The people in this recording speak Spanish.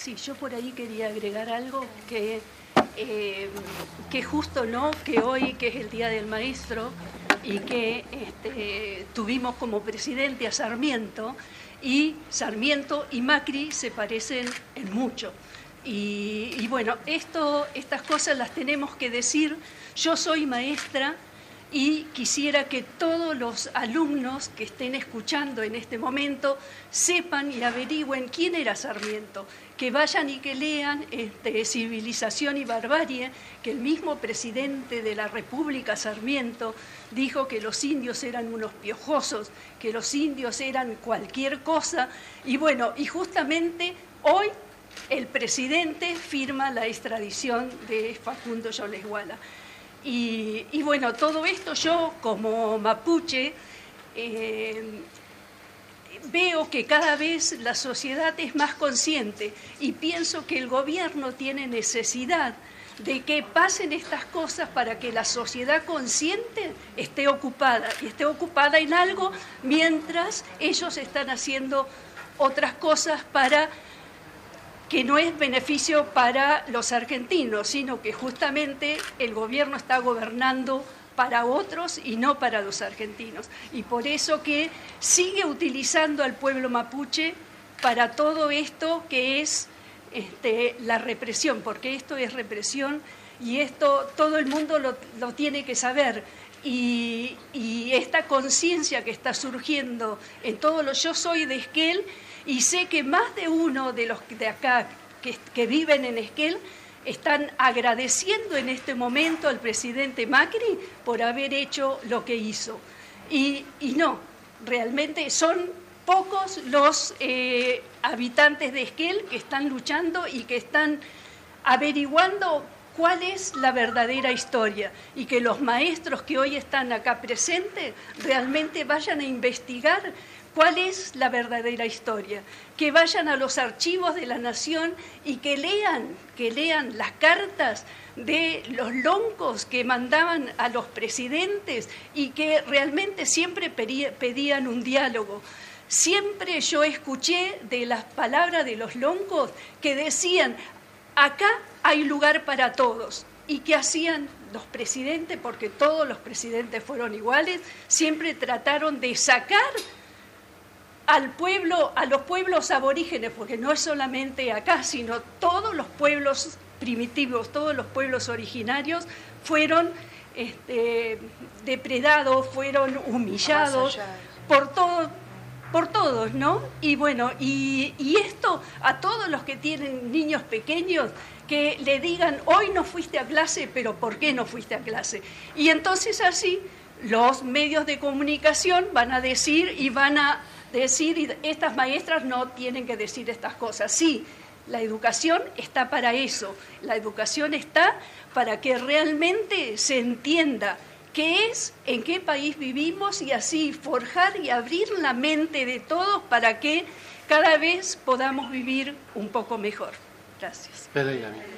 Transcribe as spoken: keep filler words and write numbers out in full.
Sí, yo por ahí quería agregar algo que, eh, que justo no, que hoy, que es el Día del Maestro, y que este, tuvimos como presidente a Sarmiento, y Sarmiento y Macri se parecen en mucho. Y, y bueno, esto, estas cosas las tenemos que decir. Yo soy maestra y quisiera que todos los alumnos que estén escuchando en este momento sepan y averigüen quién era Sarmiento, que vayan y que lean este, Civilización y Barbarie, que el mismo presidente de la República, Sarmiento, dijo que los indios eran unos piojosos, que los indios eran cualquier cosa, y bueno, y justamente hoy el presidente firma la extradición de Facundo Yolesguala. Y, y bueno, todo esto yo como mapuche eh, veo que cada vez la sociedad es más consciente y pienso que el gobierno tiene necesidad de que pasen estas cosas para que la sociedad consciente esté ocupada y esté ocupada en algo mientras ellos están haciendo otras cosas para que no es beneficio para los argentinos, sino que justamente el gobierno está gobernando para otros y no para los argentinos. Y por eso que sigue utilizando al pueblo mapuche para todo esto que es este, la represión, porque esto es represión y esto todo el mundo lo, lo tiene que saber. Y, y esta conciencia que está surgiendo en todo lo... Yo soy de Esquel y sé que más de uno de los de acá que, que viven en Esquel están agradeciendo en este momento al presidente Macri por haber hecho lo que hizo. Y, y no, realmente son pocos los eh, habitantes de Esquel que están luchando y que están averiguando cuál es la verdadera historia y que los maestros que hoy están acá presentes realmente vayan a investigar cuál es la verdadera historia, que vayan a los archivos de la Nación y que lean, que lean las cartas de los loncos que mandaban a los presidentes y que realmente siempre pedían un diálogo. Siempre yo escuché de las palabras de los loncos que decían, acá hay lugar para todos. ¿Y qué hacían los presidentes? Porque todos los presidentes fueron iguales, siempre trataron de sacar al pueblo, a los pueblos aborígenes, porque no es solamente acá, sino todos los pueblos primitivos, todos los pueblos originarios fueron este, depredados, fueron humillados por todo, por todos, ¿no? Y bueno, y, y esto a todos los que tienen niños pequeños, que le digan, hoy no fuiste a clase, pero ¿por qué no fuiste a clase? Y entonces así los medios de comunicación van a decir y van a decir, estas maestras no tienen que decir estas cosas. Sí, la educación está para eso, la educación está para que realmente se entienda qué es, en qué país vivimos y así forjar y abrir la mente de todos para que cada vez podamos vivir un poco mejor. Gracias.